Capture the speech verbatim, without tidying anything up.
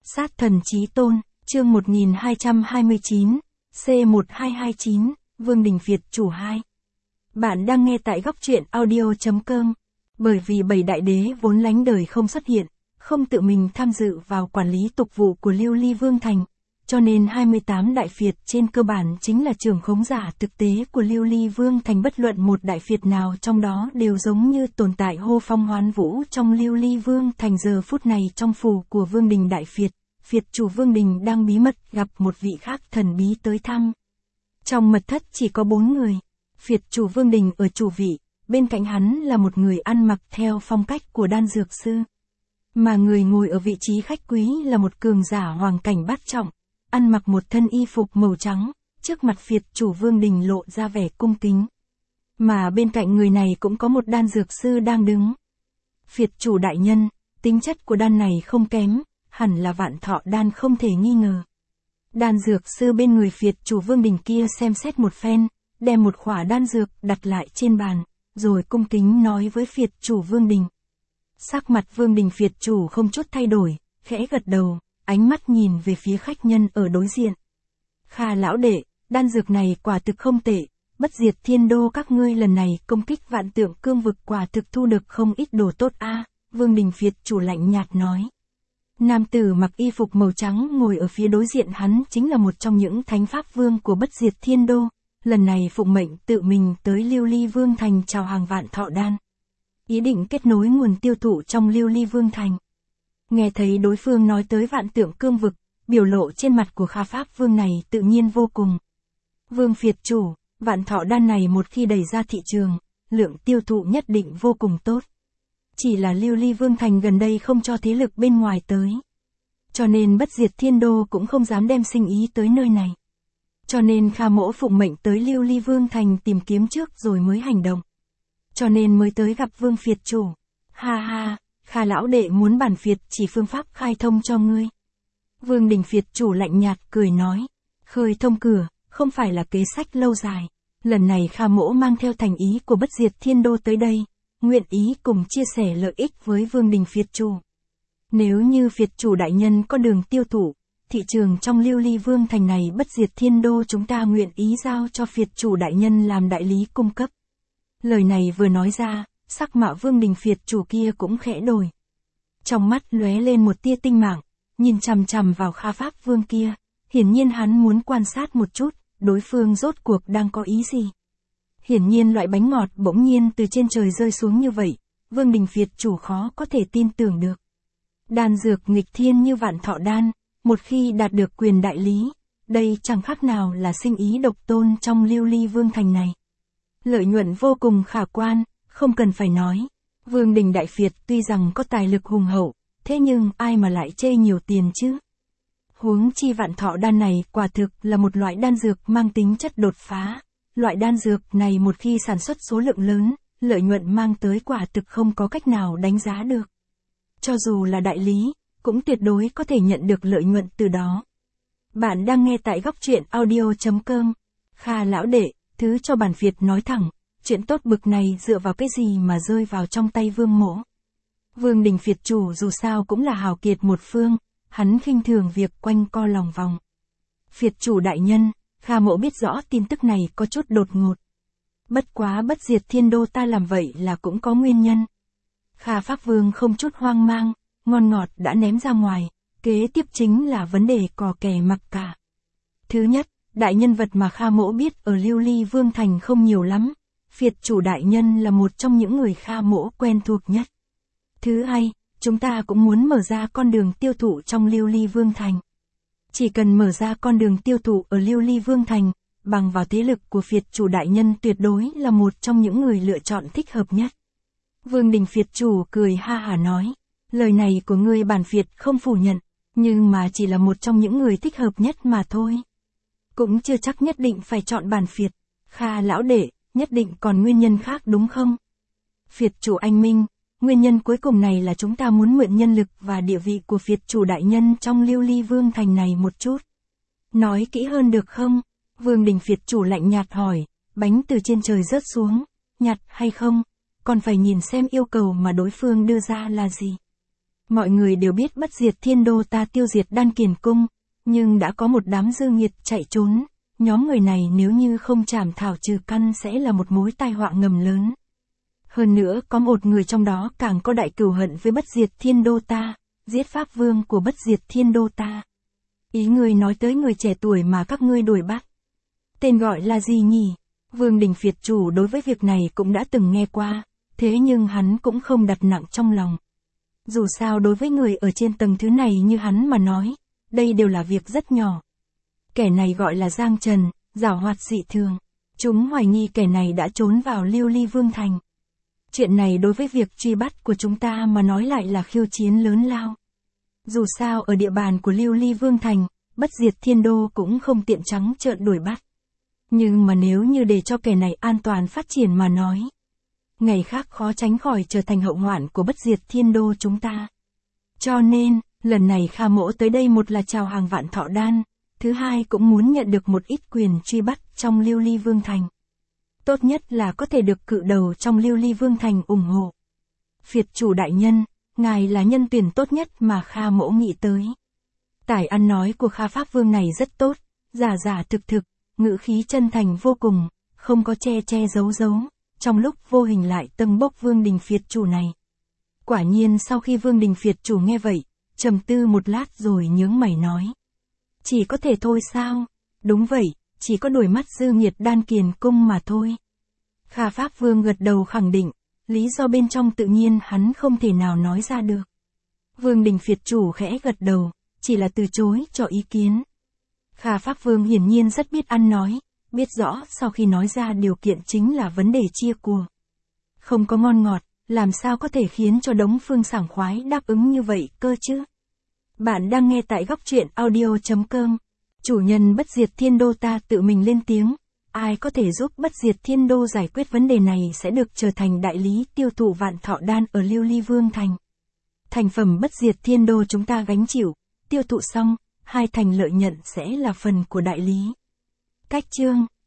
Sát thần chí tôn, chương một nghìn hai trăm hai mươi chín, C một hai hai chín, Vương Đình Việt chủ hai. Bạn đang nghe tại góc truyện audio chấm com. Bởi vì bảy đại đế vốn lánh đời không xuất hiện, không tự mình tham dự vào quản lý tục vụ của Lưu Ly Vương Thành, cho nên hai mươi tám đại phiệt trên cơ bản chính là trưởng khống giả thực tế của Lưu Ly Vương Thành, bất luận một đại phiệt nào trong đó đều giống như tồn tại hô phong hoán vũ trong Lưu Ly Vương Thành. Giờ phút này trong phủ của Vương Đình đại phiệt, phiệt chủ Vương Đình đang bí mật gặp một vị khác thần bí tới thăm. Trong mật thất chỉ có bốn người, phiệt chủ Vương Đình ở chủ vị, bên cạnh hắn là một người ăn mặc theo phong cách của đan dược sư. Mà người ngồi ở vị trí khách quý là một cường giả hoàng cảnh bát trọng, ăn mặc một thân y phục màu trắng, trước mặt phiệt chủ Vương Đình lộ ra vẻ cung kính. Mà bên cạnh người này cũng có một đan dược sư đang đứng. Phiệt chủ đại nhân, tính chất của đan này không kém, hẳn là vạn thọ đan không thể nghi ngờ. Đan dược sư bên người phiệt chủ Vương Đình kia xem xét một phen, đem một khỏa đan dược đặt lại trên bàn, rồi cung kính nói với phiệt chủ Vương Đình. Sắc mặt Vương Đình phiệt chủ không chút thay đổi, khẽ gật đầu, ánh mắt nhìn về phía khách nhân ở đối diện. Kha lão đệ, đan dược này quả thực không tệ, bất diệt thiên đô các ngươi lần này công kích vạn tượng cương vực quả thực thu được không ít đồ tốt a. À, Vương Đình phiệt chủ lạnh nhạt nói. Nam tử mặc y phục màu trắng ngồi ở phía đối diện hắn chính là một trong những thánh pháp vương của bất diệt thiên đô, lần này phụng mệnh tự mình tới Lưu Ly Vương Thành chào hàng vạn thọ đan, ý định kết nối nguồn tiêu thụ trong Lưu Ly Vương Thành. Nghe thấy đối phương nói tới vạn tượng cương vực, biểu lộ trên mặt của Kha Pháp Vương này tự nhiên vô cùng. Vương phiệt chủ, vạn thọ đan này một khi đẩy ra thị trường, lượng tiêu thụ nhất định vô cùng tốt. Chỉ là Lưu Ly Vương Thành gần đây không cho thế lực bên ngoài tới, cho nên bất diệt thiên đô cũng không dám đem sinh ý tới nơi này. Cho nên Kha mỗ phụng mệnh tới Lưu Ly Vương Thành tìm kiếm trước rồi mới hành động. Cho nên mới tới gặp Vương phiệt chủ. Ha ha, Kha lão đệ muốn bản phiệt chỉ phương pháp khai thông cho ngươi. Vương Đình phiệt chủ lạnh nhạt cười nói. Khơi thông cửa, không phải là kế sách lâu dài. Lần này Kha mỗ mang theo thành ý của bất diệt thiên đô tới đây, nguyện ý cùng chia sẻ lợi ích với Vương Đình phiệt chủ. Nếu như phiệt chủ đại nhân có đường tiêu thụ, thị trường trong Lưu Ly Vương Thành này bất diệt thiên đô chúng ta nguyện ý giao cho phiệt chủ đại nhân làm đại lý cung cấp. Lời này vừa nói ra, sắc mạo Vương Đình phiệt chủ kia cũng khẽ đổi. Trong mắt lóe lên một tia tinh mạng, nhìn chằm chằm vào Kha Pháp Vương kia, hiển nhiên hắn muốn quan sát một chút, đối phương rốt cuộc đang có ý gì. Hiển nhiên loại bánh ngọt bỗng nhiên từ trên trời rơi xuống như vậy, Vương Đình phiệt chủ khó có thể tin tưởng được. Đan dược nghịch thiên như vạn thọ đan, một khi đạt được quyền đại lý, đây chẳng khác nào là sinh ý độc tôn trong Lưu Ly Vương Thành này. Lợi nhuận vô cùng khả quan, không cần phải nói. Vương Đình đại phiệt tuy rằng có tài lực hùng hậu, thế nhưng ai mà lại chê nhiều tiền chứ? Huống chi vạn thọ đan này quả thực là một loại đan dược mang tính chất đột phá. Loại đan dược này một khi sản xuất số lượng lớn, lợi nhuận mang tới quả thực không có cách nào đánh giá được. Cho dù là đại lý, cũng tuyệt đối có thể nhận được lợi nhuận từ đó. Bạn đang nghe tại góc truyện audio chấm com. Kha lão đệ, thứ cho bản phiệt nói thẳng, chuyện tốt bực này dựa vào cái gì mà rơi vào trong tay Vương mỗ. Vương Đình phiệt chủ dù sao cũng là hào kiệt một phương, hắn khinh thường việc quanh co lòng vòng. Phiệt chủ đại nhân, Kha mỗ biết rõ tin tức này có chút đột ngột. Bất quá bất diệt thiên đô ta làm vậy là cũng có nguyên nhân. Kha Pháp Vương không chút hoang mang, ngon ngọt đã ném ra ngoài, kế tiếp chính là vấn đề cò kè mặc cả. Thứ nhất, đại nhân vật mà Kha mỗ biết ở Lưu Ly Vương Thành không nhiều lắm, phiệt chủ đại nhân là một trong những người Kha mỗ quen thuộc nhất. Thứ hai, chúng ta cũng muốn mở ra con đường tiêu thụ trong Lưu Ly Vương Thành. Chỉ cần mở ra con đường tiêu thụ ở Lưu Ly Vương Thành, bằng vào thế lực của phiệt chủ đại nhân tuyệt đối là một trong những người lựa chọn thích hợp nhất. Vương Đình phiệt chủ cười ha hả nói, lời này của ngươi bản phiệt không phủ nhận, nhưng mà chỉ là một trong những người thích hợp nhất mà thôi. Cũng chưa chắc nhất định phải chọn bản phiệt. Kha lão đệ, nhất định còn nguyên nhân khác đúng không? Phiệt chủ anh minh, nguyên nhân cuối cùng này là chúng ta muốn mượn nhân lực và địa vị của phiệt chủ đại nhân trong Lưu Ly Vương Thành này một chút. Nói kỹ hơn được không? Vương Đình phiệt chủ lạnh nhạt hỏi, bánh từ trên trời rớt xuống, nhặt hay không? Còn phải nhìn xem yêu cầu mà đối phương đưa ra là gì. Mọi người đều biết Bất Diệt Thiên Đô ta tiêu diệt Đan Kiền Cung, nhưng đã có một đám dư nghiệt chạy trốn, nhóm người này nếu như không trảm thảo trừ căn sẽ là một mối tai họa ngầm lớn. Hơn nữa có một người trong đó càng có đại cừu hận với Bất Diệt Thiên Đô ta, giết Pháp Vương của Bất Diệt Thiên Đô ta. Ý người nói tới người trẻ tuổi mà các ngươi đuổi bắt. Tên gọi là gì nhỉ? Vương Đình Phiệt chủ đối với việc này cũng đã từng nghe qua, thế nhưng hắn cũng không đặt nặng trong lòng. Dù sao đối với người ở trên tầng thứ này như hắn mà nói, đây đều là việc rất nhỏ. Kẻ này gọi là Giang Trần, giảo hoạt dị thường. Chúng hoài nghi kẻ này đã trốn vào Lưu Ly Vương Thành. Chuyện này đối với việc truy bắt của chúng ta mà nói lại là khiêu chiến lớn lao. Dù sao ở địa bàn của Lưu Ly Vương Thành, Bất Diệt Thiên Đô cũng không tiện trắng trợn đuổi bắt. Nhưng mà nếu như để cho kẻ này an toàn phát triển mà nói, ngày khác khó tránh khỏi trở thành hậu hoạn của Bất Diệt Thiên Đô chúng ta. Cho nên, lần này Kha Mỗ tới đây một là chào hàng Vạn Thọ Đan, thứ hai cũng muốn nhận được một ít quyền truy bắt trong Lưu Ly Vương Thành. Tốt nhất là có thể được cự đầu trong Lưu Ly Vương Thành ủng hộ. Phiệt chủ đại nhân, ngài là nhân tuyển tốt nhất mà Kha Mỗ nghĩ tới. Tài ăn nói của Kha Pháp Vương này rất tốt, giả giả thực thực, ngữ khí chân thành vô cùng, không có che che giấu giấu, trong lúc vô hình lại tâng bốc Vương Đình Phiệt chủ này. Quả nhiên sau khi Vương Đình Phiệt chủ nghe vậy, trầm tư một lát rồi nhướng mày nói. Chỉ có thể thôi sao? Đúng vậy, chỉ có đuổi mắt dư nghiệt Đan Kiền Cung mà thôi. Kha Pháp Vương gật đầu khẳng định, lý do bên trong tự nhiên hắn không thể nào nói ra được. Vương Đình Phiệt chủ khẽ gật đầu, chỉ là từ chối cho ý kiến. Kha Pháp Vương hiển nhiên rất biết ăn nói, biết rõ sau khi nói ra điều kiện chính là vấn đề chia của. Không có ngon ngọt, làm sao có thể khiến cho Đống Phương sảng khoái đáp ứng như vậy cơ chứ? Bạn đang nghe tại góc truyện audio chấm com. Chủ nhân Bất Diệt Thiên Đô ta tự mình lên tiếng, ai có thể giúp Bất Diệt Thiên Đô giải quyết vấn đề này sẽ được trở thành đại lý tiêu thụ Vạn Thọ Đan ở Lưu Ly Vương Thành. Thành phẩm Bất Diệt Thiên Đô chúng ta gánh chịu, tiêu thụ xong, hai thành lợi nhận sẽ là phần của đại lý. Cách chương